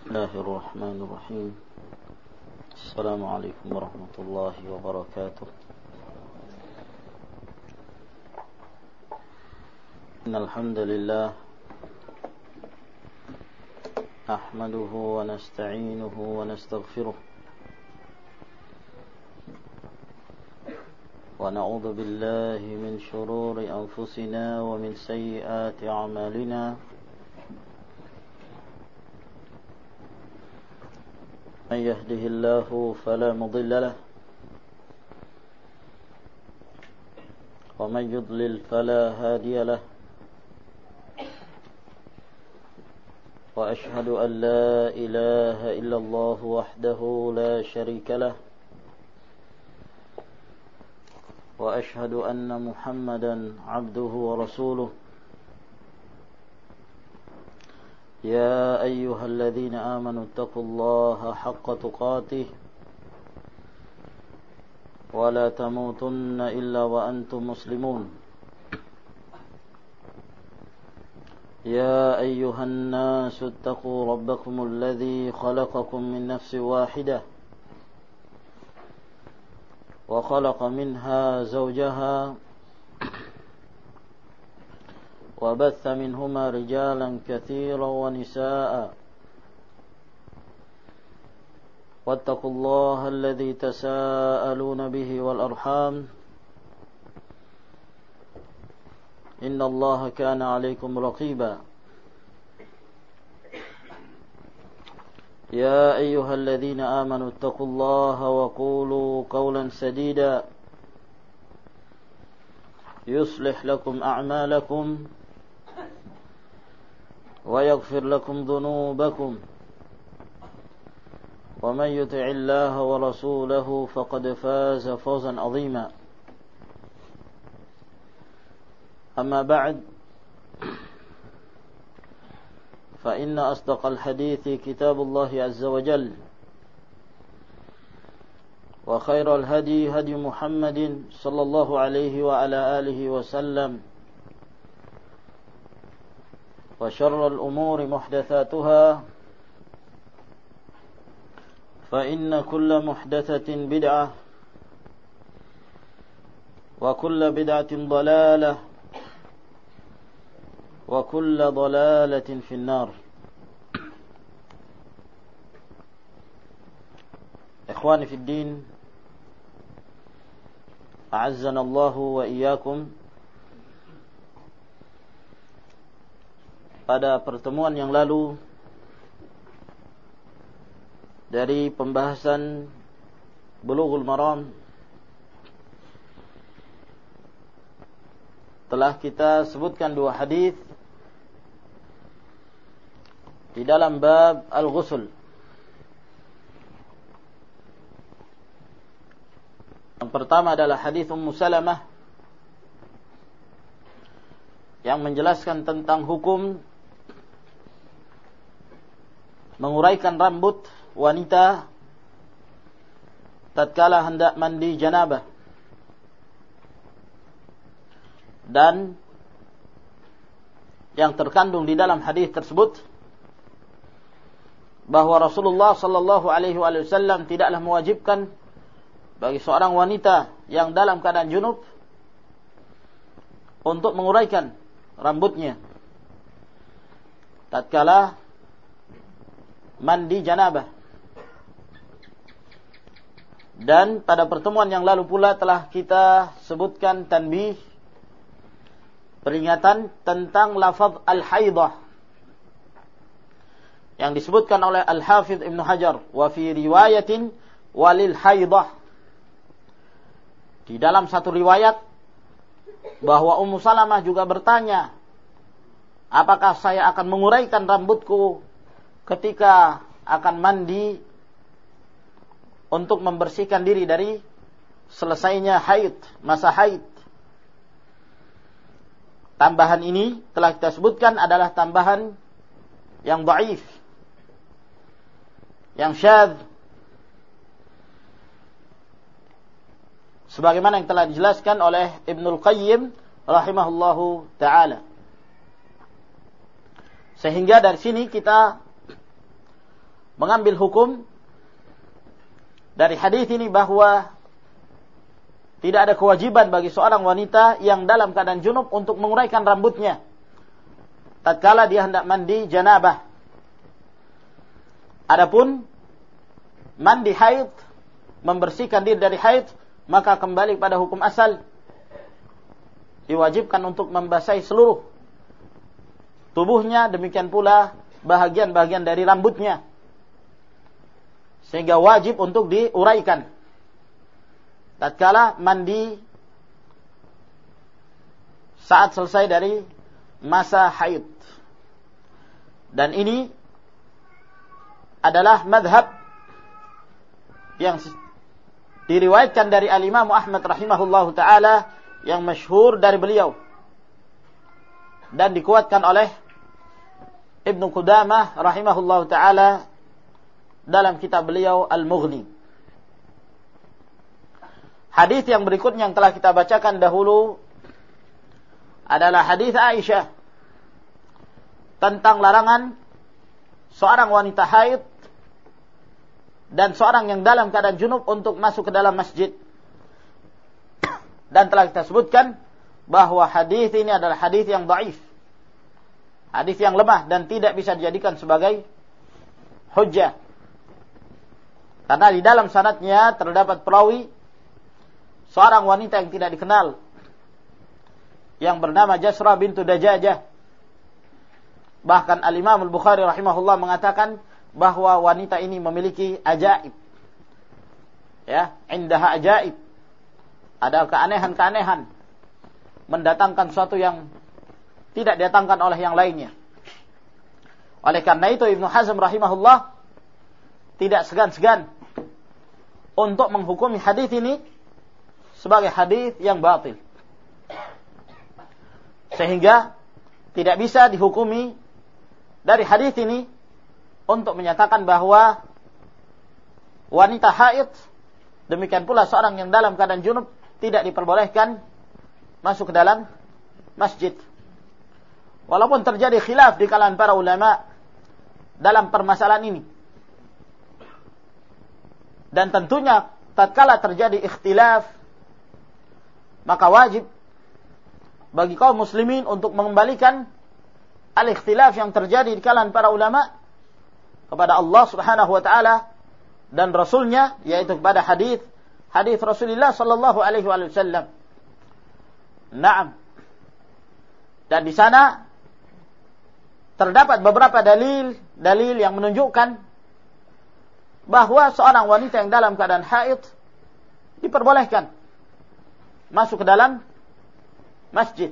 الله الرحمن الرحيم. السلام عليكم ورحمة الله وبركاته. إن الحمد لله نحمده ونستعينه ونستغفره ونعوذ بالله من شرور أنفسنا ومن سيئات أعمالنا. من يهده الله فلا مضل له ومن يضلل فلا هادي له. وأشهد أن لا إله إلا الله وحده لا شريك له. وأشهد أن محمدا عبده ورسوله. يا أيها الذين آمنوا اتقوا الله حق تقاته ولا تموتن إلا وأنتم مسلمون. يا أيها الناس اتقوا ربكم الذي خلقكم من نفس واحدة وخلق منها زوجها وبث منهما رجالا كثيرا ونساء. واتقوا الله الذي تساءلون به والأرحام إن الله كان عليكم رقيبا. يا أيها الذين آمنوا اتقوا الله وقولوا قولا سديدا يصلح لكم أعمالكم ويغفر لكم ذنوبكم ومن يطع الله ورسوله فقد فاز فوزا عظيما. أما بعد فإن أصدق الحديث كتاب الله عز وجل وخير الهدي هدي محمد صلى الله عليه وعلى آله وسلم وشر الأمور محدثاتها فإن كل محدثة بدعة وكل بدعة ضلالة وكل ضلالة في النار. إخواني في الدين أعزنا الله وإياكم. Pada pertemuan yang lalu dari pembahasan Bulughul Maram telah kita sebutkan dua hadis di dalam bab al-ghusl. Yang pertama adalah hadis Ummu Salamah yang menjelaskan tentang hukum menguraikan rambut wanita tatkala hendak mandi janabah, dan yang terkandung di dalam hadis tersebut bahwa Rasulullah sallallahu alaihi wasallam tidaklah mewajibkan bagi seorang wanita yang dalam keadaan junub untuk menguraikan rambutnya tatkala mandi janabah. Dan pada pertemuan yang lalu pula telah kita sebutkan tanbih, peringatan tentang lafaz al-haidah yang disebutkan oleh Al-Hafidh Ibn Hajar, wa fi riwayatin walil haidah. Di dalam satu riwayat bahwa Ummu Salamah juga bertanya, apakah saya akan menguraikan rambutku ketika akan mandi untuk membersihkan diri dari selesainya haid, masa haid. Tambahan ini telah kita sebutkan adalah tambahan yang dhaif, yang syadz, sebagaimana yang telah dijelaskan oleh Ibnul Qayyim rahimahullahu ta'ala. Sehingga dari sini kita mengambil hukum dari hadis ini bahwa tidak ada kewajiban bagi seorang wanita yang dalam keadaan junub untuk menguraikan rambutnya tatkala dia hendak mandi janabah. Adapun mandi haid, membersihkan diri dari haid, maka kembali pada hukum asal. Diwajibkan untuk membasahi seluruh tubuhnya, demikian pula bahagian-bahagian dari rambutnya. Sehingga wajib untuk diuraikan tatkala mandi saat selesai dari masa haid. Dan ini adalah madhab yang diriwayatkan dari al-Imam Ahmad rahimahullahu ta'ala, yang masyhur dari beliau dan dikuatkan oleh Ibnu Qudamah rahimahullahu ta'ala dalam kitab beliau Al-Mughni. Hadis yang berikutnya yang telah kita bacakan dahulu adalah hadis Aisyah tentang larangan seorang wanita haid dan seorang yang dalam keadaan junub untuk masuk ke dalam masjid. Dan telah kita sebutkan bahwa hadis ini adalah hadis yang dhaif, hadis yang lemah dan tidak bisa dijadikan sebagai hujjah. Karena di dalam sanadnya terdapat perawi seorang wanita yang tidak dikenal yang bernama Jasrah bintu Dajajah. Bahkan Al-Imam Al-Bukhari rahimahullah mengatakan bahwa wanita ini memiliki ajaib. Ya, indaha ajaib. Ada keanehan-keanehan, mendatangkan sesuatu yang tidak didatangkan oleh yang lainnya. Oleh karena itu Ibnu Hazm rahimahullah tidak segan-segan untuk menghukumi hadis ini sebagai hadis yang batil. Sehingga tidak bisa dihukumi dari hadis ini untuk menyatakan bahwa wanita haid, demikian pula seorang yang dalam keadaan junub, tidak diperbolehkan masuk ke dalam masjid. Walaupun terjadi khilaf di kalangan para ulama dalam permasalahan ini. Dan tentunya tatkala terjadi ikhtilaf, maka wajib bagi kaum muslimin untuk mengembalikan al-ikhtilaf yang terjadi di kalangan para ulama kepada Allah Subhanahu wa taala dan Rasulnya, yaitu kepada hadis Rasulullah sallallahu alaihi wasallam. Naam. Dan di sana terdapat beberapa dalil yang menunjukkan bahwa seorang wanita yang dalam keadaan haid diperbolehkan masuk ke dalam masjid.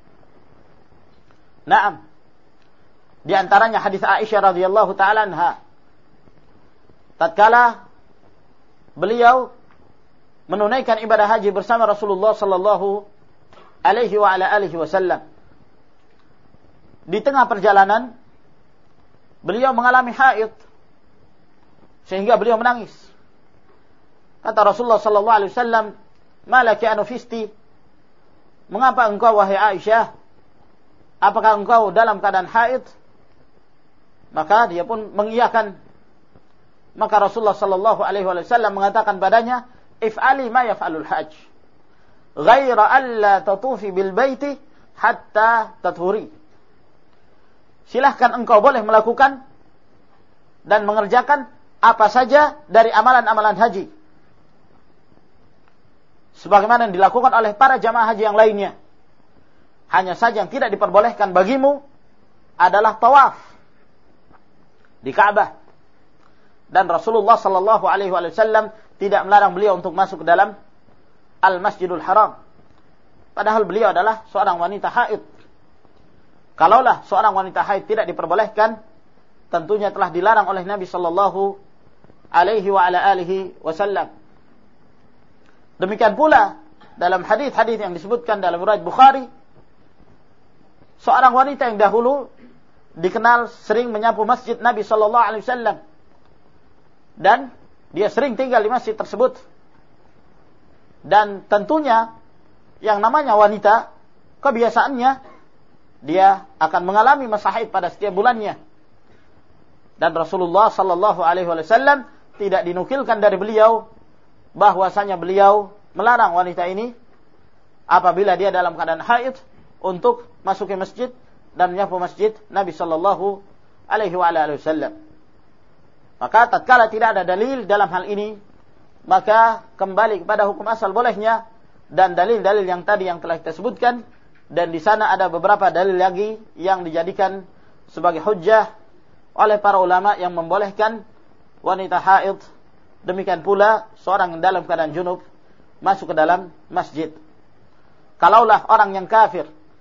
Naam. Di antaranya hadis Aisyah radhiyallahu taala anha tatkala beliau menunaikan ibadah haji bersama Rasulullah sallallahu alaihi wa ala alihi wasallam. Di tengah perjalanan beliau mengalami haid sehingga beliau menangis. Kata Rasulullah sallallahu alaihi wasallam, "Ma laki anufisti?" Mengapa engkau wahai Aisyah? Apakah engkau dalam keadaan haid? Maka dia pun mengiyakan. Maka Rasulullah sallallahu alaihi wasallam mengatakan padanya, "If'ali ma yaf'alul hajj, ghaira alla tatufi bil baiti hatta tathuri." Silahkan engkau boleh melakukan dan mengerjakan apa saja dari amalan-amalan haji, sebagaimana yang dilakukan oleh para jamaah haji yang lainnya. Hanya saja yang tidak diperbolehkan bagimu adalah tawaf di Ka'bah. Dan Rasulullah sallallahu alaihi wasallam tidak melarang beliau untuk masuk ke dalam Al-Masjidul Haram. Padahal beliau adalah seorang wanita haid. Kalaulah seorang wanita haid tidak diperbolehkan, tentunya telah dilarang oleh Nabi sallallahu alaihi wa ala alihi wasallam. Demikian pula dalam hadis-hadis yang disebutkan dalam riwayat Bukhari, seorang wanita yang dahulu dikenal sering menyapu masjid Nabi sallallahu alaihi wasallam dan dia sering tinggal di masjid tersebut. Dan tentunya yang namanya wanita, kebiasaannya dia akan mengalami masa haid pada setiap bulannya. Dan Rasulullah sallallahu alaihi wasallam tidak dinukilkan dari beliau bahwasanya beliau melarang wanita ini apabila dia dalam keadaan haid untuk masuk ke masjid dan menyapu masjid Nabi sallallahu alaihi wasallam. Maka tatkala tidak ada dalil dalam hal ini, maka kembali kepada hukum asal bolehnya dan dalil-dalil yang tadi yang telah kita sebutkan, dan di sana ada beberapa dalil lagi yang dijadikan sebagai hujjah oleh para ulama yang membolehkan wanita haid, demikian pula seorang yang dalam keadaan junub masuk ke dalam masjid. Kalaulah orang yang kafir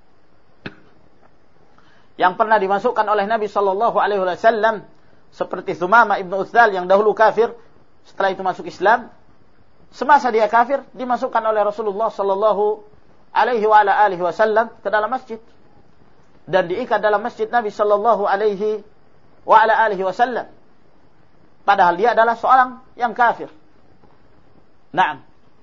yang pernah dimasukkan oleh Nabi sallallahu alaihi wasallam seperti Thumamah ibnu Utsal yang dahulu kafir, setelah itu masuk Islam, semasa dia kafir dimasukkan oleh Rasulullah sallallahu alaihi wasallam ke dalam masjid dan diikat dalam masjid Nabi sallallahu alaihi wasallam, padahal dia adalah seorang yang kafir. Naam.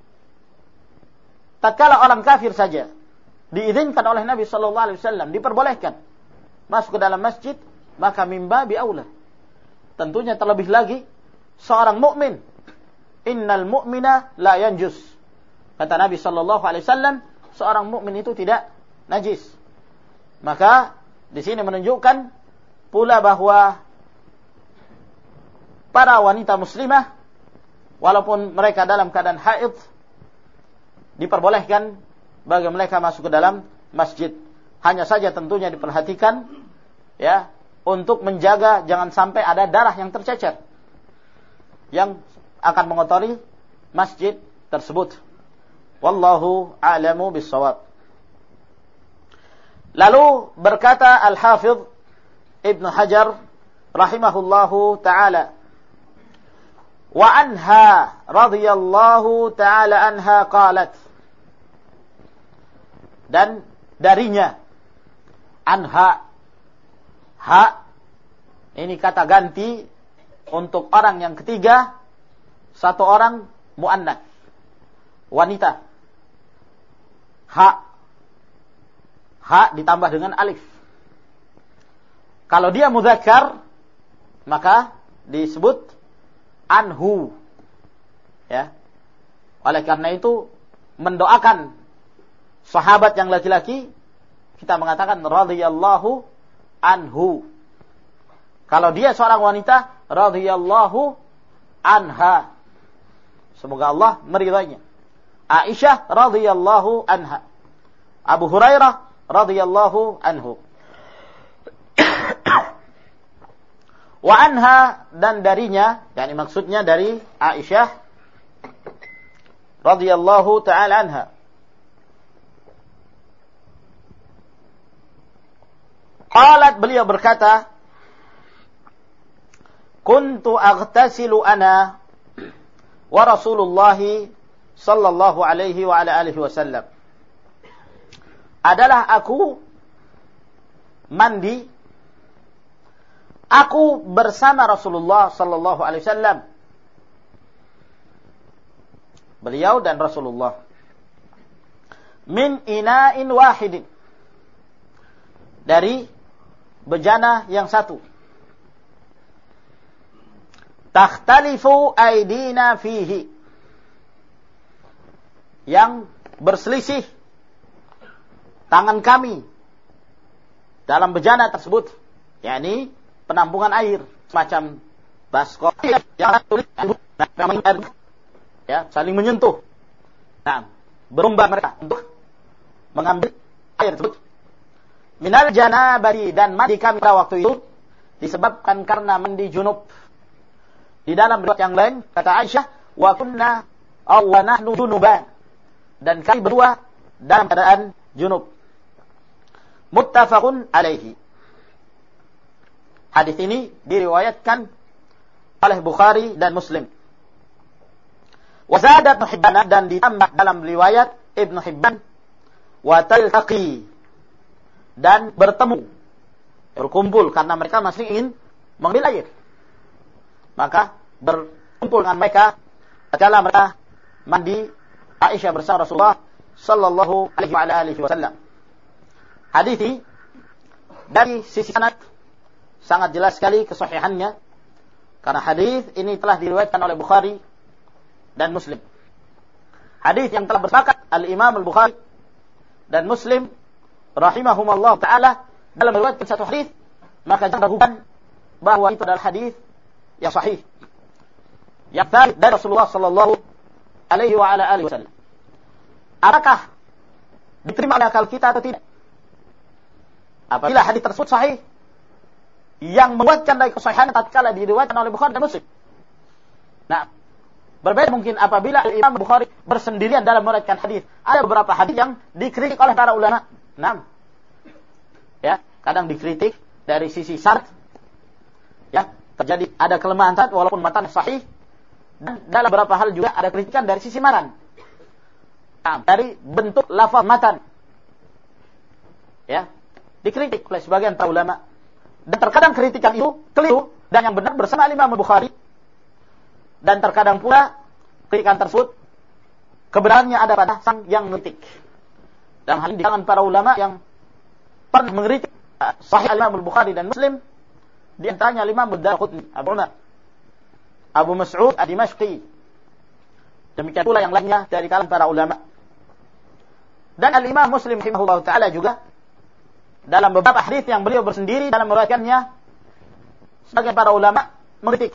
Tatkala orang kafir saja diizinkan oleh Nabi sallallahu alaihi wasallam, diperbolehkan masuk ke dalam masjid, maka mimba bi aula. Tentunya terlebih lagi seorang mukmin. Innal mu'mina la yanjus. Kata Nabi sallallahu alaihi wasallam, seorang mukmin itu tidak najis. Maka di sini menunjukkan pula bahwa para wanita muslimah walaupun mereka dalam keadaan haid diperbolehkan bagi mereka masuk ke dalam masjid. Hanya saja tentunya diperhatikan ya, untuk menjaga jangan sampai ada darah yang tercecer yang akan mengotori masjid tersebut. Wallahu a'lamu bis-shawab. Lalu berkata Al-Hafidh Ibnu Hajar rahimahullahu taala, wa anha radhiyallahu taala anha qalat, dan darinya, anha, ha ini kata ganti untuk orang yang ketiga, satu orang muannats, wanita. Ha ditambah dengan alif. Kalau dia mudzakkar maka disebut anhu. Ya. Oleh karena itu mendoakan sahabat yang laki-laki kita mengatakan radhiyallahu anhu. Kalau dia seorang wanita, radhiyallahu anha. Semoga Allah meridainya. Aisyah radhiyallahu anha. Abu Hurairah radhiyallahu anhu. Wa anha, dan darinya, yakni maksudnya dari Aisyah radhiyallahu taala anha. Qalat, beliau berkata, kuntu aghtasilu ana wa Rasulullah sallallahu alaihi wa ala alihi wasallam. Adalah aku mandi, aku bersama Rasulullah sallallahu alaihi wasallam. Beliau dan Rasulullah. Min ina'in wahidin. Dari bejana yang satu. Takhtalifu aidina fihi. Yang berselisih tangan kami dalam bejana tersebut, yakni penampungan air, semacam baskot yang ya, saling menyentuh. Nah, berlomba mereka untuk mengambil air tersebut. Minal janabati, dan mandi kami pada waktu itu disebabkan karena mandi junub. Di dalam riwayat yang lain kata Aisyah, wa kunna aw nahnu junuban, dan kami berdua dalam keadaan junub. Muttafaqun alaihi. Hadis ini diriwayatkan oleh Bukhari dan Muslim. Wa zada Ibnu Hibban, dan ditambah dalam riwayat Ibnu Hibban, wa taltaqi, dan bertemu, berkumpul, karena mereka masih ingin mengambil air. Maka berkumpul dengan mereka tatkala mereka mandi Aisyah bersama Rasulullah sallallahu alaihi wasallam. Hadis ini dari sisi sanad sangat jelas sekali kesahihannya. Karena hadis ini telah diriwayatkan oleh Bukhari dan Muslim. Hadis yang telah bersepakat Al-Imam Al-Bukhari dan Muslim rahimahumallah taala dalam meriwayatkan satu hadis, maka jangan ragukan bahwa itu adalah hadis yang sahih. Yang thabit dari Rasulullah sallallahu alaihi wa ala alihi wasallam. Apakah diterima oleh akal kita atau tidak? Apabila hadis tersebut sahih, yang menguatkan dari kesahihannya tatkala diriwayatkan oleh Bukhari dan Muslim. Nah, berbeda mungkin apabila Imam Bukhari bersendirian dalam meriwayatkan hadis. Ada beberapa hadis yang dikritik oleh para ulama. Nah, ya, kadang dikritik dari sisi syarat. Ya, terjadi ada kelemahan sanad walaupun matan sahih. Dan dalam beberapa hal juga ada kritikan dari sisi maran. Nah, dari bentuk lafaz matan. Ya, dikritik oleh sebagian para ulama. Dan terkadang kritikan itu keliru dan yang benar bersama Imam Bukhari. Dan terkadang pula kritikan tersebut kebenarannya ada pada sang yang mengkritik. Dan hal ini di kalangan para ulama yang pernah mengkritik Sahih Imam Bukhari dan Muslim, di antaranya Imam Ad-Darqutni, Abu Umar, Abu Mas'ud Ad-Dimashqi. Demikian pula yang lainnya dari kalangan para ulama. Dan Al-Imam Muslim rahimahullah taala juga dalam beberapa hadis yang beliau bersendiri dalam meriwayatkannya, sebagian para ulama mengkritik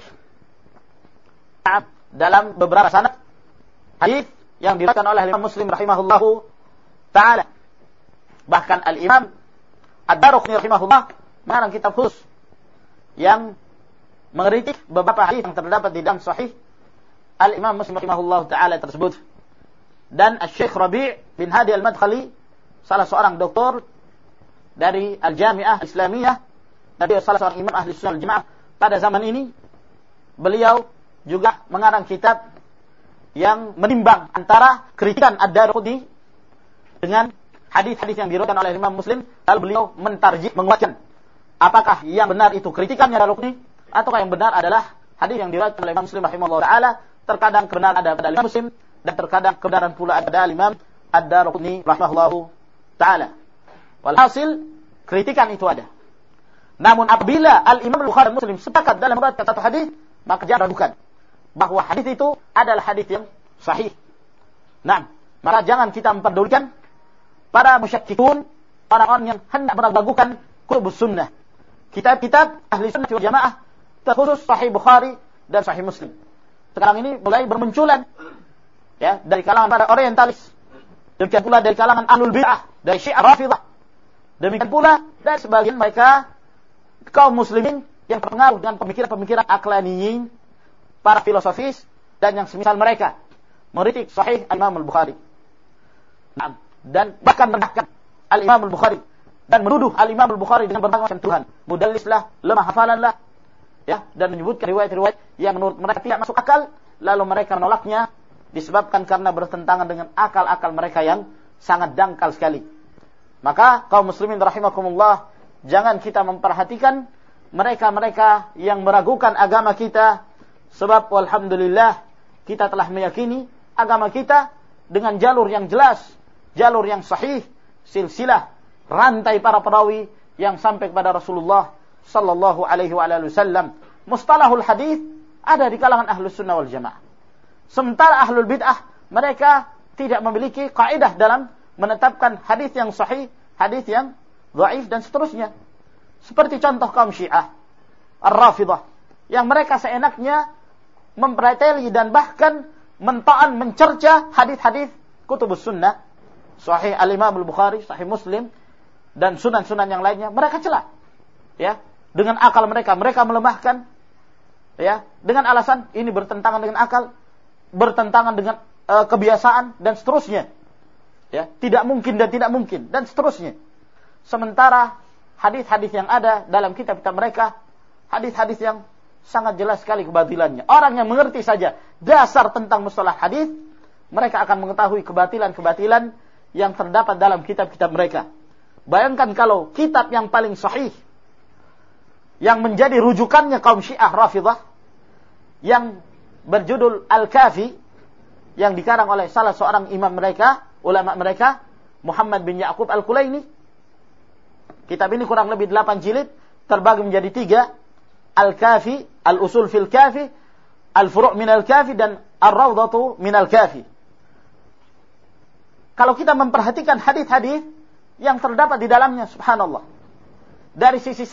dalam beberapa sanad hadis yang diriwayatkan oleh Imam Muslim rahimahullahu taala. Bahkan Al-Imam Ad-Darqutni rahimahullah mengarang kitab khusus yang mengkritik beberapa hadis yang terdapat di dalam sahih Al-Imam Muslim rahimahullahu taala tersebut. Dan Asy-Syaikh Rabi' bin Hadi Al-Madkhali, salah seorang doktor dari Al-Jami'ah Islamiyah, dari salah seorang imam ahli sunnah wal jamaah pada zaman ini, beliau juga mengarang kitab yang menimbang antara kritikan Ad-Darqutni dengan hadis-hadis yang diriwayatkan oleh Imam Muslim, lalu beliau mentarjih, menguatkan apakah yang benar itu kritikannya Ad-Darqutni ataukah yang benar adalah hadis yang diriwayatkan oleh Imam Muslim rahimahullah taala. Terkadang kebenaran ada pada Imam Muslim dan terkadang kebenaran pula ada pada Imam Ad-Darqutni rahimahullahu taala. Walhasil, kritikan itu ada. Namun apabila Al-Imam Bukhari dan Muslim sepakat dalam meriwayatkan satu hadis, maka jangan ragukan bahwa hadis itu adalah hadis yang sahih. Nah, maka jangan kita memperdulikan para musyakkikun, orang-orang yang hendak meragukan kutubus sunnah. Kitab-kitab ahli sunnah wal jamaah, terkhusus Sahih Bukhari dan Sahih Muslim. Sekarang ini mulai bermunculan ya dari kalangan para orientalis. Demikian pula dari kalangan ahlul bid'ah, dari Syiah Rafidhah. Demikian pula dari sebagian mereka kaum muslimin yang terpengaruh dengan pemikiran-pemikiran aqlaniyin, para filosofis dan yang semisal mereka, mengkritik Sahih Imam Al-Bukhari. Dan bahkan merendahkan Al-Imam Al-Bukhari dan menuduh Al-Imam Al-Bukhari dengan berbagai macam tuduhan, mudallislah, lemah hafalanlah, ya, dan menyebutkan riwayat-riwayat yang menurut mereka tidak masuk akal, lalu mereka menolaknya disebabkan karena bertentangan dengan akal-akal mereka yang sangat dangkal sekali. Maka kaum muslimin rahimakumullah, jangan kita memperhatikan mereka-mereka yang meragukan agama kita, sebab walhamdulillah kita telah meyakini agama kita dengan jalur yang jelas, jalur yang sahih, silsilah rantai para perawi yang sampai kepada Rasulullah sallallahu alaihi wasallam. Mustalahul hadis ada di kalangan ahlus sunnah wal jamaah. Sementara ahlul bid'ah mereka tidak memiliki kaidah dalam menetapkan hadis yang sahih, hadis yang dhaif dan seterusnya. Seperti contoh kaum Syiah Ar-Rafidhah yang mereka seenaknya mempreteli dan bahkan mentaan, mencerca hadis-hadis kutubus sunnah, Sahih Al-Imam Al-Bukhari, Sahih Muslim dan sunan-sunan yang lainnya, mereka cela. Ya, dengan akal mereka melemahkan, ya, dengan alasan ini bertentangan dengan akal, bertentangan dengan kebiasaan dan seterusnya. Ya, tidak mungkin dan seterusnya. Sementara hadis-hadis yang ada dalam kitab-kitab mereka, hadis-hadis yang sangat jelas sekali kebatilannya. Orang yang mengerti saja dasar tentang mustalah hadis, mereka akan mengetahui kebatilan-kebatilan yang terdapat dalam kitab-kitab mereka. Bayangkan kalau kitab yang paling sahih, yang menjadi rujukannya kaum Syiah Rafidhah, yang berjudul Al-Kafi, yang dikarang oleh salah seorang imam mereka, ulama mereka, Muhammad bin Ya'qub Al-Kulaini. Kitab ini kurang lebih 8 jilid, terbagi menjadi 3, al-kafi, al-usul fil kafi, al-furu' minal kafi, dan ar-rawdatu minal kafi. Kalau kita memperhatikan hadis-hadis yang terdapat di dalamnya, subhanallah, dari sisi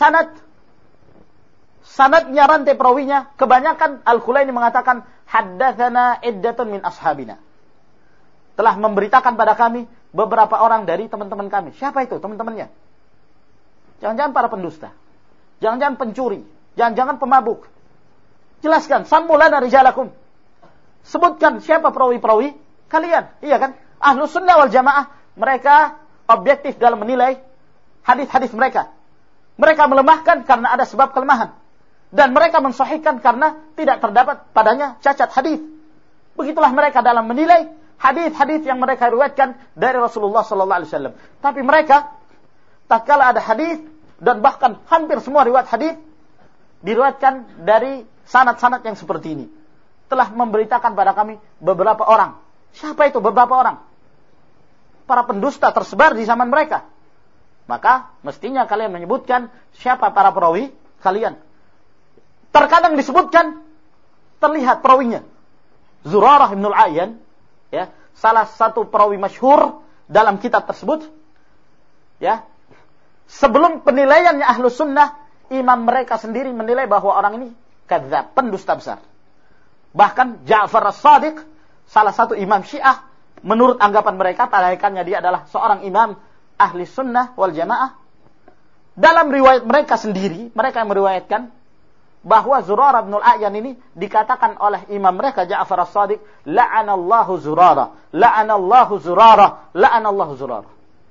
sanadnya, rantai perawinya, kebanyakan Al-Khulaini mengatakan haddatsana iddatun min ashabina, telah memberitakan pada kami beberapa orang dari teman-teman kami. Siapa itu teman-temannya? Jangan-jangan para pendusta, jangan-jangan pencuri, jangan-jangan pemabuk. Jelaskan, sammulana rijalakum, sebutkan siapa perawi-perawi kalian. Iya kan? Ahlus sunnah wal jamaah, mereka objektif dalam menilai hadis-hadis mereka. Mereka melemahkan karena ada sebab kelemahan, dan mereka mensahihkan karena tidak terdapat padanya cacat hadis. Begitulah mereka dalam menilai hadis-hadis yang mereka riwayatkan dari Rasulullah sallallahu alaihi wasallam. Tapi mereka tatkala ada hadis, dan bahkan hampir semua riwayat hadis diriwayatkan dari sanad-sanad yang seperti ini, telah memberitakan pada kami beberapa orang. Siapa itu beberapa orang? Para pendusta tersebar di zaman mereka. Maka mestinya kalian menyebutkan siapa para perawi kalian. Terkadang disebutkan, terlihat perawinya. Zurarah ibn al-Ayyan, ya, salah satu perawi masyhur dalam kitab tersebut, ya. Sebelum penilaiannya Ahlus Sunnah, imam mereka sendiri menilai bahwa orang ini kadzdzab, pendusta besar. Bahkan Ja'far as-Shadiq, salah satu imam Syiah, menurut anggapan mereka, padahal dia adalah seorang imam ahli sunnah wal jamaah. Dalam riwayat mereka sendiri, mereka yang meriwayatkan bahwa Zurarah bin al-A'yan ini dikatakan oleh imam mereka Ja'far as-Shadiq, la'anallahu Zurarah, la'anallahu Zurarah, la'anallahu Zurarah.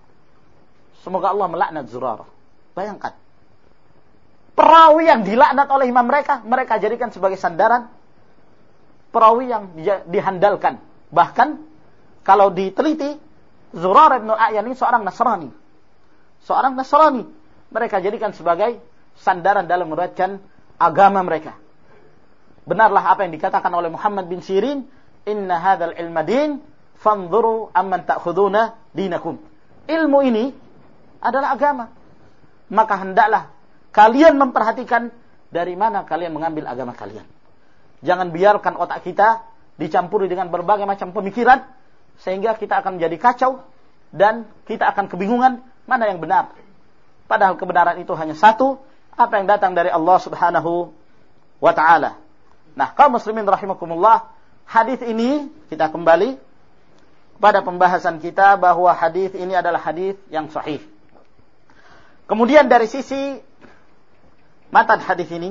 Semoga Allah melaknat Zurarah. Bayangkan, perawi yang dilaknat oleh imam mereka, mereka jadikan sebagai sandaran perawi yang dihandalkan. Bahkan kalau diteliti, Zurarah bin al-A'yan ini seorang Nasrani. Seorang Nasrani. Mereka jadikan sebagai sandaran dalam meriwayatkan agama mereka. Benarlah apa yang dikatakan oleh Muhammad bin Sirin, inna hadzal ilma din, fanzuru amman ta'khuduna dinakum. Ilmu ini adalah agama. Maka hendaklah kalian memperhatikan dari mana kalian mengambil agama kalian. Jangan biarkan otak kita dicampuri dengan berbagai macam pemikiran, sehingga kita akan menjadi kacau dan kita akan kebingungan mana yang benar. Padahal kebenaran itu hanya satu, apa yang datang dari Allah Subhanahu wa taala. Nah, kaum muslimin rahimakumullah, hadis ini kita kembali pada pembahasan kita bahwa hadis ini adalah hadis yang sahih. Kemudian dari sisi matan hadis ini,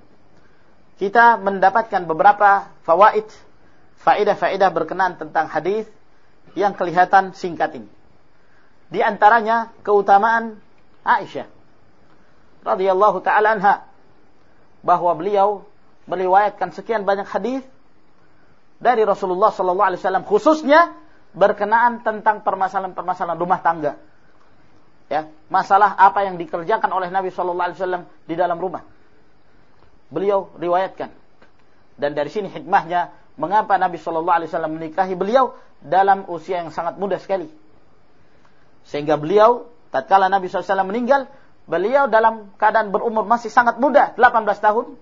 kita mendapatkan beberapa fawaid, faedah-faedah berkenaan tentang hadis yang kelihatan singkat ini. Di antaranya keutamaan Aisyah radhiyallahu taala anha, bahwa beliau meriwayatkan sekian banyak hadis dari Rasulullah sallallahu alaihi wasallam, khususnya berkenaan tentang permasalahan-permasalahan rumah tangga. Ya, masalah apa yang dikerjakan oleh Nabi sallallahu alaihi wasallam di dalam rumah. Beliau riwayatkan. Dan dari sini hikmahnya mengapa Nabi sallallahu alaihi wasallam menikahi beliau dalam usia yang sangat muda sekali. Sehingga beliau tatkala Nabi sallallahu alaihi wasallam meninggal, beliau dalam keadaan berumur masih sangat muda, 18 tahun.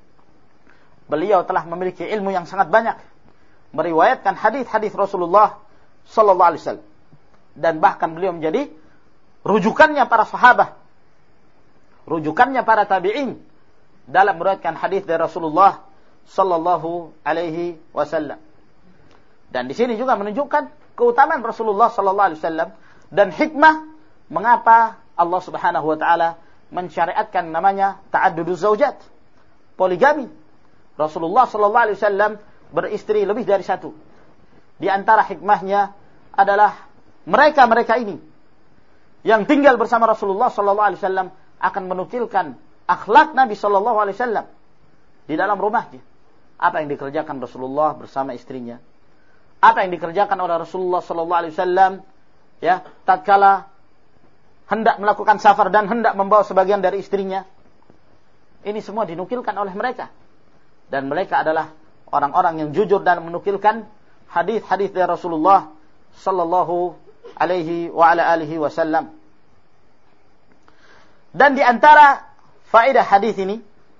Beliau telah memiliki ilmu yang sangat banyak, meriwayatkan hadis-hadis Rasulullah sallallahu alaihi wasallam, dan bahkan beliau menjadi rujukannya para sahabat, rujukannya para tabi'in dalam meriwayatkan hadis dari Rasulullah sallallahu alaihi wasallam. Dan di sini juga menunjukkan keutamaan Rasulullah sallallahu alaihi wasallam dan hikmah mengapa Allah Subhanahu wa taala mensyariatkan namanya ta'adduduz zaujat, poligami. Rasulullah sallallahu alaihi wasallam beristri lebih dari satu. Di antara hikmahnya adalah mereka-mereka ini yang tinggal bersama Rasulullah sallallahu alaihi wasallam akan menukilkan akhlak Nabi sallallahu alaihi wasallam di dalam rumahnya. Apa yang dikerjakan Rasulullah bersama istrinya? Apa yang dikerjakan oleh Rasulullah sallallahu alaihi wasallam ya tatkala hendak melakukan safar dan hendak membawa sebagian dari istrinya? Ini semua dinukilkan oleh mereka. Dan mereka adalah orang-orang yang jujur dan menukilkan hadis-hadis dari Rasulullah sallallahu alaihi wa ala alihi wasallam. Dan di antara faedah hadis ini,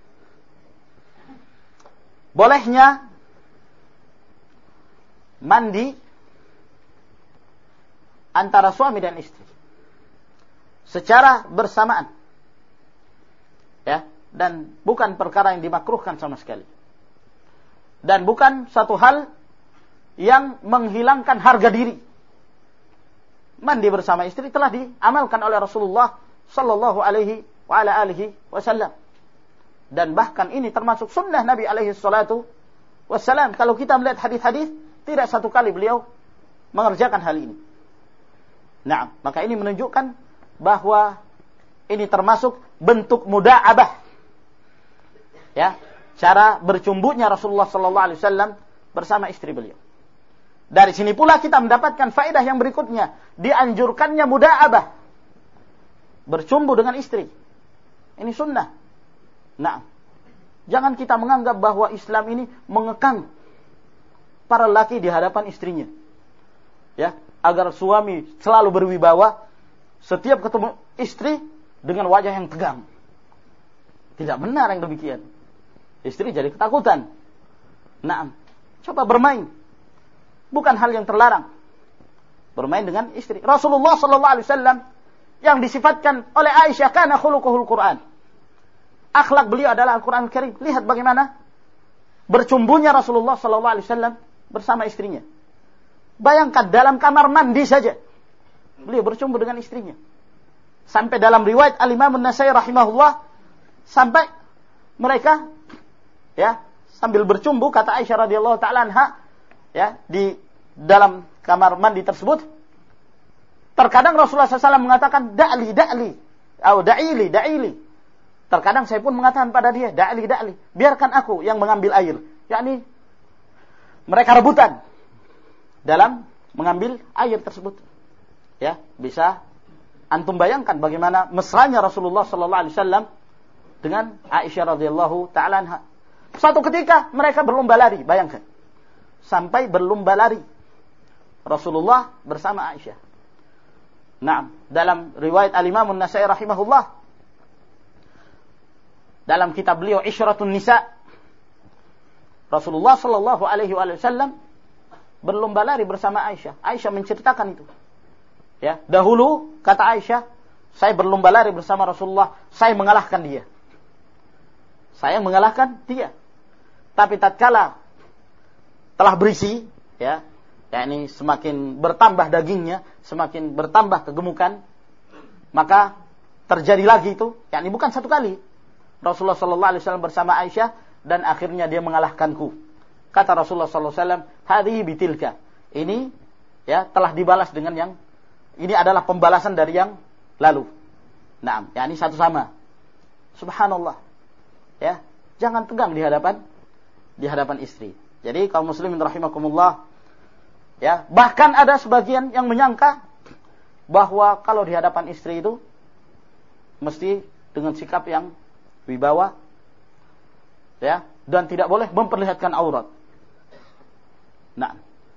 bolehnya mandi antara suami dan istri secara bersamaan, ya, dan bukan perkara yang dimakruhkan sama sekali, dan bukan satu hal yang menghilangkan harga diri. Mandi bersama istri telah diamalkan oleh Rasulullah sallallahu alaihi wa ala alihi wasallam, dan bahkan ini termasuk sunnah Nabi alaihi salatu wassalam. Kalau kita melihat hadis-hadis, tidak satu kali beliau mengerjakan hal ini. Nah, maka ini menunjukkan bahwa ini termasuk bentuk muda'abah, ya, cara bercumbunya Rasulullah sallallahu alaihi wasallam bersama istri beliau. Dari sini pula kita mendapatkan faedah yang berikutnya, dianjurkannya muda'abah, bercumbu dengan istri. Ini sunnah. Nah, jangan kita menganggap bahwa Islam ini mengekang para laki di hadapan istrinya, ya, agar suami selalu berwibawa setiap ketemu istri dengan wajah yang tegang. Tidak benar yang demikian. Istri jadi ketakutan. Nah, coba bermain. Bukan hal yang terlarang bermain dengan istri. Rasulullah sallallahu alaihi wasallam yang disifatkan oleh Aisyah kana khuluquhul Quran. Akhlak beliau adalah Al-Qur'an Al-Karim. Lihat bagaimana bercumbunya Rasulullah sallallahu alaihi wasallam bersama istrinya. Bayangkan dalam kamar mandi saja beliau bercumbu dengan istrinya. Sampai dalam riwayat Al-Imam An-Nasai rahimahullah, sampai mereka, ya, sambil bercumbu, kata Aisyah radhiyallahu taala anha, ya, di dalam kamar mandi tersebut, terkadang Rasulullah SAW mengatakan da'li, atau da'ili. Terkadang saya pun mengatakan pada dia, da'li, biarkan aku yang mengambil air. Yakni mereka rebutan dalam mengambil air tersebut. Ya, bisa antum bayangkan bagaimana mesranya Rasulullah sallallahu alaihi wasallam dengan Aisyah radhiyallahu taala anha. Suatu ketika mereka berlomba lari, bayangkan. Sampai berlomba lari Rasulullah bersama Aisyah. Nah, dalam riwayat Al-Imam An-Nasai rahimahullah, dalam kitab beliau Isyratun Nisa, Rasulullah sallallahu alaihi wasallam berlomba lari bersama Aisyah. Aisyah menceritakan itu. Ya, dahulu kata Aisyah, saya berlomba lari bersama Rasulullah, saya mengalahkan dia. Tapi tatkala telah berisi, ya, yakni semakin bertambah dagingnya, semakin bertambah kegemukan, maka terjadi lagi itu, yakni bukan satu kali. Rasulullah sallallahu alaihi wasallam bersama Aisyah dan akhirnya dia mengalahkanku. Kata Rasulullah sallallahu alaihi wasallam, hadhihi bitilka. Ini, ya, telah dibalas dengan yang ini adalah pembalasan dari yang lalu. Naam, yakni satu sama. Subhanallah. Ya, jangan tegang di hadapan istri. Jadi kaum muslimin rahimakumullah, ya, bahkan ada sebagian yang menyangka bahwa kalau di hadapan istri itu mesti dengan sikap yang wibawa, ya, dan tidak boleh memperlihatkan aurat. Nah,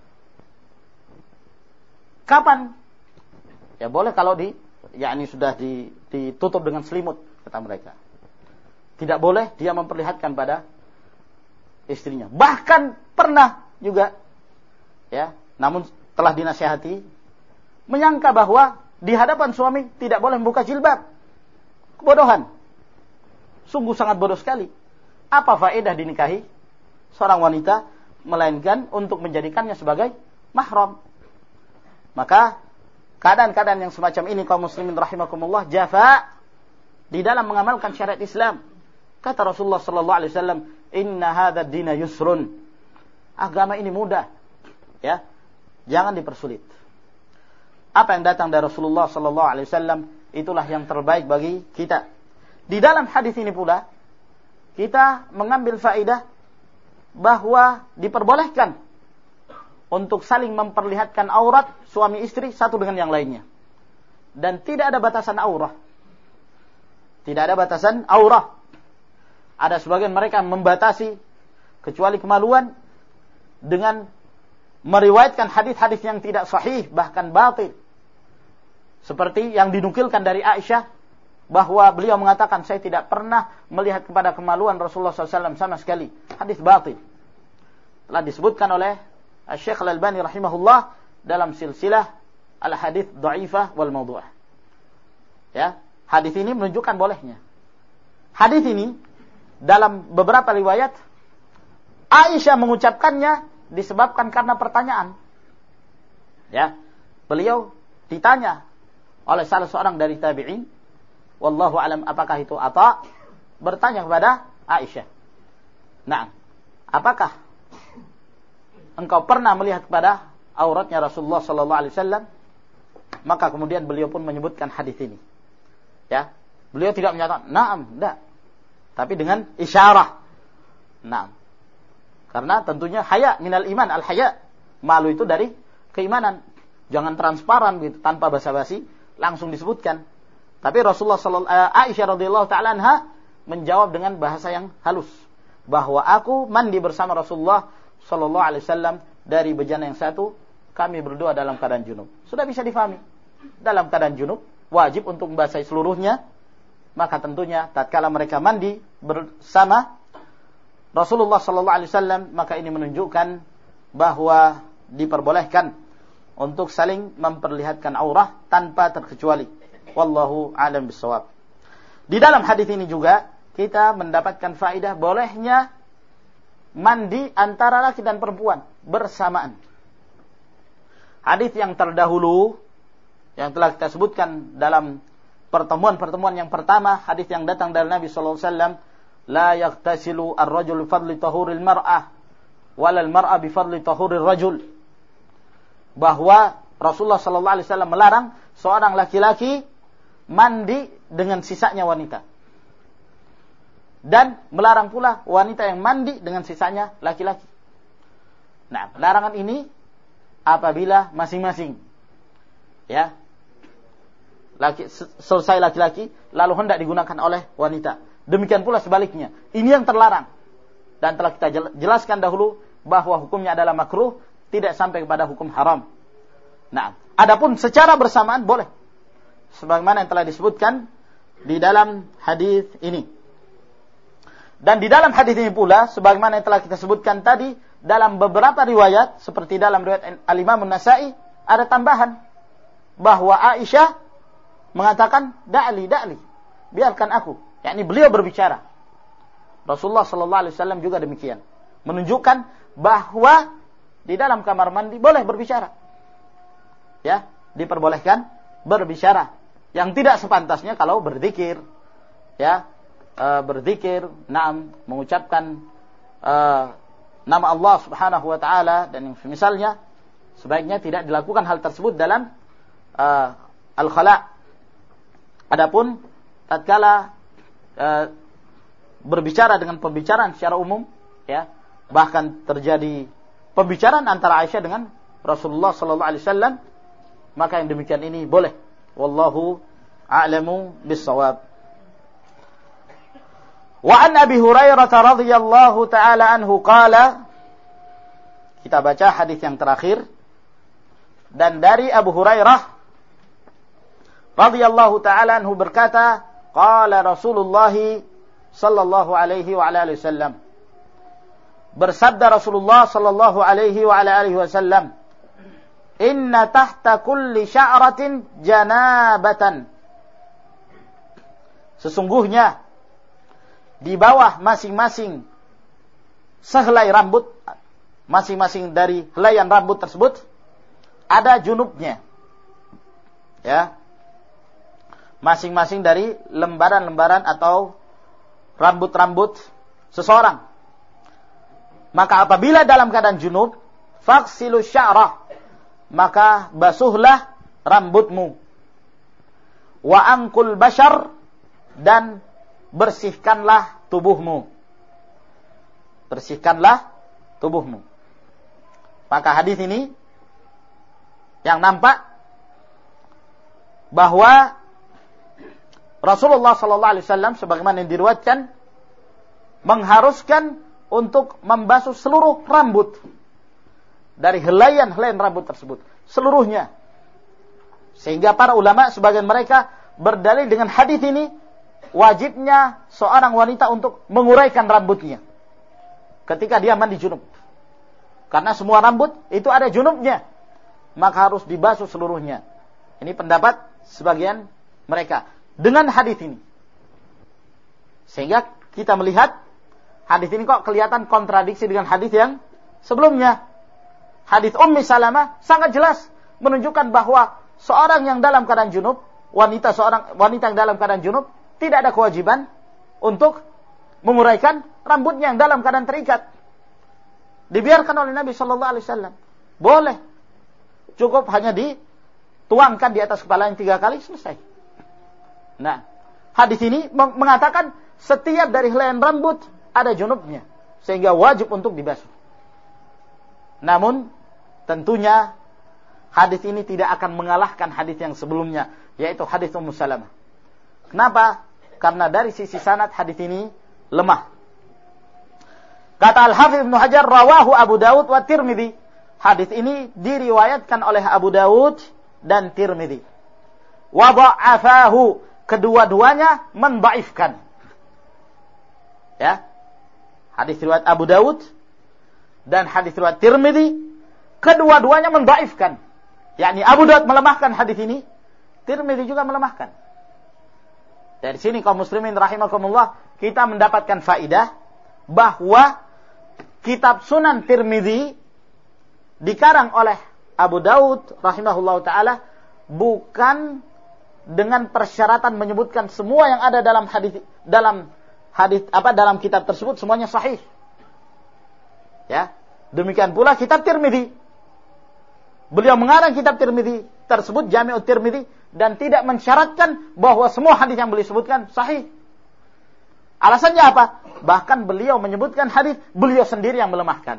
kapan? Ya boleh kalau yakni sudah ditutup dengan selimut, kata mereka. Tidak boleh dia memperlihatkan pada istrinya. Bahkan pernah juga, ya, namun telah dinasihati, menyangka bahwa di hadapan suami tidak boleh membuka jilbab. Kebodohan. Sungguh sangat bodoh sekali. Apa faedah dinikahi seorang wanita melainkan untuk menjadikannya sebagai mahram? Maka keadaan-keadaan yang semacam ini kaum muslimin rahimakumullah jafa di dalam mengamalkan syariat Islam. Kata Rasulullah sallallahu alaihi wasallam, "Inna hadzal dina yusrun." Agama ini mudah. Ya. Jangan dipersulit. Apa yang datang dari Rasulullah sallallahu alaihi wasallam itulah yang terbaik bagi kita. Di dalam hadis ini pula kita mengambil faedah bahwa diperbolehkan untuk saling memperlihatkan aurat suami istri satu dengan yang lainnya. Dan tidak ada batasan aurah. Tidak ada batasan aurah. Ada sebagian mereka membatasi kecuali kemaluan dengan meriwayatkan hadis-hadis yang tidak sahih, bahkan batil. Seperti yang dinukilkan dari Aisyah bahwa beliau mengatakan saya tidak pernah melihat kepada kemaluan Rasulullah SAW sama sekali. Hadis batil. Telah disebutkan oleh Syekh Al-Albani rahimahullah dalam silsilah al-hadits dhaifah wal mawdu'ah. Ya, hadis ini menunjukkan bolehnya. Hadis ini dalam beberapa riwayat Aisyah mengucapkannya disebabkan karena pertanyaan. Ya, beliau ditanya oleh salah seorang dari tabi'in, wallahu alam apakah itu Atha, bertanya kepada Aisyah. Nah, apakah engkau pernah melihat kepada auratnya Rasulullah sallallahu alaihi wasallam? Maka kemudian beliau pun menyebutkan hadis ini. Ya, beliau tidak menyatakan na'am, enggak. Tapi dengan isyarah. Na'am. Karena tentunya haya minal iman, al-haya. Malu itu dari keimanan. Jangan transparan gitu tanpa basa-basi, langsung disebutkan. Tapi Rasulullah Aisyah radhiyallahu taala anha menjawab dengan bahasa yang halus, bahwa aku mandi bersama Rasulullah sallallahu alaihi wasallam dari bejana yang satu, kami berdua dalam keadaan junub. Sudah bisa difahami. Dalam keadaan junub wajib untuk membasahi seluruhnya. Maka tentunya tatkala mereka mandi bersama Rasulullah sallallahu alaihi wasallam, maka ini menunjukkan bahwa diperbolehkan untuk saling memperlihatkan aurah tanpa terkecuali. Wallahu a'lam bissawab. Di dalam hadis ini juga kita mendapatkan faedah bolehnya mandi antara laki dan perempuan bersamaan. Hadis yang terdahulu yang telah kita sebutkan dalam pertemuan-pertemuan yang pertama, hadis yang datang dari Nabi sallallahu alaihi wasallam, la yaghtasilu ar-rajulu bi fadli tahuril mar'ah wala al-mar'a bi fadli tahuril rajul. Bahwa Rasulullah sallallahu alaihi wasallam melarang seorang laki-laki mandi dengan sisanya wanita. Dan melarang pula wanita yang mandi dengan sisanya laki-laki. Nah, larangan ini apabila masing-masing ya selesai laki-laki lalu hendak digunakan oleh wanita. Demikian pula sebaliknya. Ini yang terlarang. Dan telah kita jelaskan dahulu bahwa hukumnya adalah makruh, tidak sampai kepada hukum haram. Nah, adapun secara bersamaan boleh. Sebagaimana yang telah disebutkan di dalam hadis ini. Dan di dalam hadis ini pula, sebagaimana yang telah kita sebutkan tadi, dalam beberapa riwayat, seperti dalam riwayat Al-Imam An-Nasa'i, ada tambahan bahwa Aisyah mengatakan, da'li, biarkan aku. Yakni beliau berbicara. Rasulullah sallallahu alaihi wasallam juga demikian. Menunjukkan bahwa di dalam kamar mandi boleh berbicara. Ya, diperbolehkan berbicara. Yang tidak sepantasnya kalau berzikir. Ya, berzikir, mengucapkan nama Allah Subhanahu wa taala dan misalnya, sebaiknya tidak dilakukan hal tersebut dalam al-khala'. Adapun tatkala berbicara dengan pembicaraan secara umum, ya, bahkan terjadi pembicaraan antara Aisyah dengan Rasulullah sallallahu alaihi wasallam, maka yang demikian ini boleh. Wallahu a'lamu bis-shawab. Wa an Abi Hurairah radhiyallahu taala anhu qala, kita baca hadis yang terakhir, dan dari Abu Hurairah radhiyallahu taala anhu berkata, qala Rasulullah sallallahu alaihi wa ala alihi wasallam, bersabda Rasulullah sallallahu alaihi wa ala alihi wasallam, inna tahta kulli sya'ratin janabatan, sesungguhnya di bawah masing-masing sehelai rambut, masing-masing dari helaian rambut tersebut ada junubnya. Ya, masing-masing dari lembaran-lembaran atau rambut-rambut seseorang. Maka apabila dalam keadaan junub, faghsilu sya'rah, maka basuhlah rambutmu. Wa anqul bashar, dan bersihkanlah tubuhmu. Bersihkanlah tubuhmu. Maka hadis ini yang nampak bahwa Rasulullah sallallahu alaihi wasallam sebagaimana yang diriwayatkan mengharuskan untuk membasuh seluruh rambut dari helaian rambut tersebut, seluruhnya. Sehingga para ulama sebagian mereka berdalil dengan hadis ini wajibnya seorang wanita untuk menguraikan rambutnya ketika dia mandi junub. Karena semua rambut itu ada junubnya, maka harus dibasuh seluruhnya. Ini pendapat sebagian mereka dengan hadis ini. Sehingga kita melihat hadis ini kok kelihatan kontradiksi dengan hadis yang sebelumnya. Hadis Ummi Salamah sangat jelas menunjukkan bahwa seorang yang dalam keadaan junub, wanita yang dalam keadaan junub tidak ada kewajiban untuk menguraikan rambutnya yang dalam keadaan terikat. Dibiarkan oleh Nabi sallallahu alaihi wasallam. Boleh. Cukup hanya dituangkan di atas kepalanya 3 kali, selesai. Nah, hadis ini mengatakan setiap dari helaian rambut ada junubnya, sehingga wajib untuk dibasuh. Namun tentunya hadis ini tidak akan mengalahkan hadis yang sebelumnya, yaitu hadis Ummu Salamah. Kenapa? Karena dari sisi sanad hadis ini lemah. Kata Al-Hafidz Ibnu Hajar, rawahu Abu Dawud wa Tirmidzi. Hadis ini diriwayatkan oleh Abu Dawud dan Tirmidzi. Wa dha'afahu, kedua-duanya mendhaifkan. Ya. Hadis riwayat Abu Dawud dan hadis riwayat Tirmidzi, kedua-duanya mendhaifkan. Yakni Abu Dawud melemahkan hadis ini, Tirmidzi juga melemahkan. Dari sini kaum muslimin rahimakumullah, kita mendapatkan faidah bahwa kitab Sunan Tirmidzi dikarang oleh Abu Daud rahimahullahu taala bukan dengan persyaratan menyebutkan semua yang ada dalam dalam kitab tersebut semuanya sahih. Ya, demikian pula kitab Tirmidzi. Beliau mengarang kitab Tirmidzi tersebut Jami'ut Tirmidzi dan tidak mensyaratkan bahwa semua hadis yang beliau sebutkan sahih. Alasannya apa? Bahkan beliau menyebutkan hadis beliau sendiri yang melemahkan.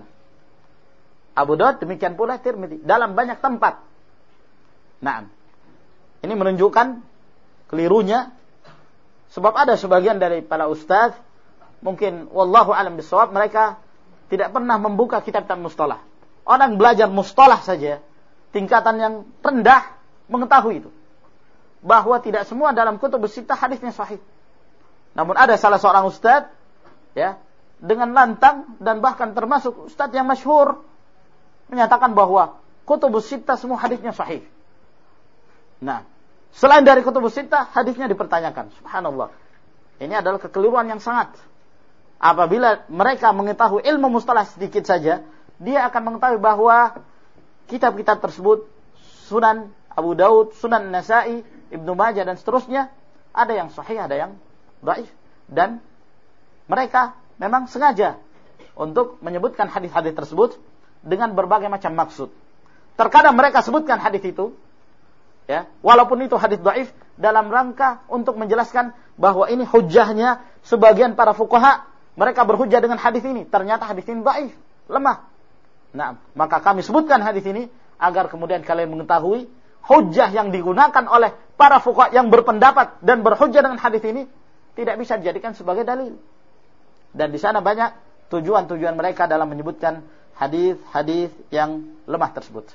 Abu Daud demikian pula Tirmidzi dalam banyak tempat. Nah, ini menunjukkan kelirunya, sebab ada sebagian dari para ustaz, mungkin wallahu alam bisawab, mereka tidak pernah membuka kitab-kitab mustalah. Orang belajar mustalah saja tingkatan yang rendah mengetahui itu, bahwa tidak semua dalam kutubus sittah hadisnya sahih. Namun ada salah seorang ustaz, ya, dengan lantang dan bahkan termasuk ustaz yang masyhur menyatakan bahwa kutubus sittah semua hadisnya sahih. Nah, selain dari kutubus sittah hadisnya dipertanyakan. Subhanallah. Ini adalah kekeliruan yang sangat. Apabila mereka mengetahui ilmu mustalah sedikit saja, dia akan mengetahui bahwa kitab-kitab tersebut, Sunan Abu Daud, Sunan Nasa'i, Ibnu Majah dan seterusnya, ada yang sahih, ada yang dhaif, dan mereka memang sengaja untuk menyebutkan hadis-hadis tersebut dengan berbagai macam maksud. Terkadang mereka sebutkan hadis itu, ya, walaupun itu hadis dhaif, dalam rangka untuk menjelaskan bahwa ini hujjahnya sebagian para fuqaha, mereka berhujjah dengan hadis ini, ternyata hadis ini dhaif, lemah. Nah, maka kami sebutkan hadis ini agar kemudian kalian mengetahui hujjah yang digunakan oleh para fuqaha yang berpendapat dan berhujjah dengan hadis ini tidak bisa dijadikan sebagai dalil. Dan di sana banyak tujuan-tujuan mereka dalam menyebutkan hadis-hadis yang lemah tersebut.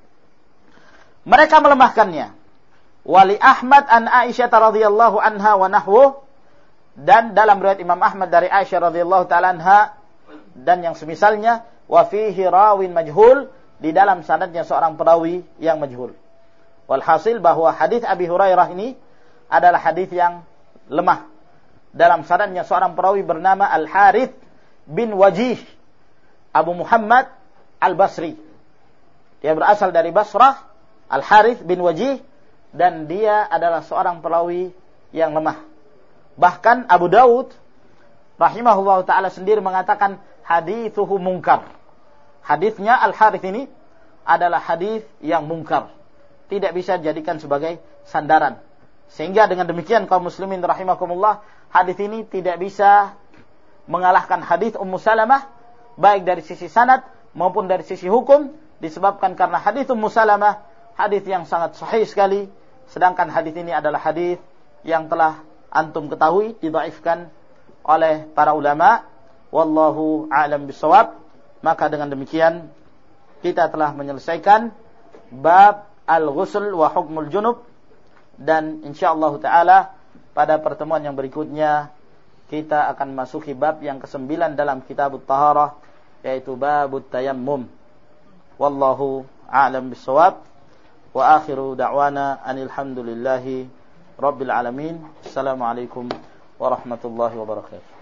Mereka melemahkannya. Wali Ahmad an Aisyah radhiyallahu anha wa nahwu, dan dalam riwayat Imam Ahmad dari Aisyah radhiyallahu taala anha dan yang semisalnya, wa fihi rawin majhul, di dalam sanadnya seorang perawi yang majhul. Walhasil bahwa hadis Abi Hurairah ini adalah hadis yang lemah. Dalam sanadnya seorang perawi bernama Al-Harith bin Wajih Abu Muhammad Al-Basri. Dia berasal dari Basrah, Al-Harith bin Wajih, dan dia adalah seorang perawi yang lemah. Bahkan Abu Daud rahimahullah ta'ala sendiri mengatakan hadithuhu munkar. Hadisnya Al-Harith ini adalah hadis yang munkar, tidak bisa dijadikan sebagai sandaran. Sehingga dengan demikian kaum muslimin rahimakumullah, hadis ini tidak bisa mengalahkan hadis Ummu Salamah, baik dari sisi sanad maupun dari sisi hukum, disebabkan karena hadis Ummu Salamah hadis yang sangat sahih sekali, sedangkan hadis ini adalah hadis yang telah antum ketahui didhaifkan oleh para ulama. Wallahu a'lam bishawab. Maka dengan demikian kita telah menyelesaikan bab al-ghusl wa hukmul junub, Dan insyaallah taala pada pertemuan yang berikutnya kita akan masuki bab yang ke-9 dalam kitab Taharah, yaitu babut tayammum. Wallahu a'lam bissawab. Wa akhiru da'wana anil hamdulillahi rabbil alamin. Assalamualaikum warahmatullahi wabarakatuh.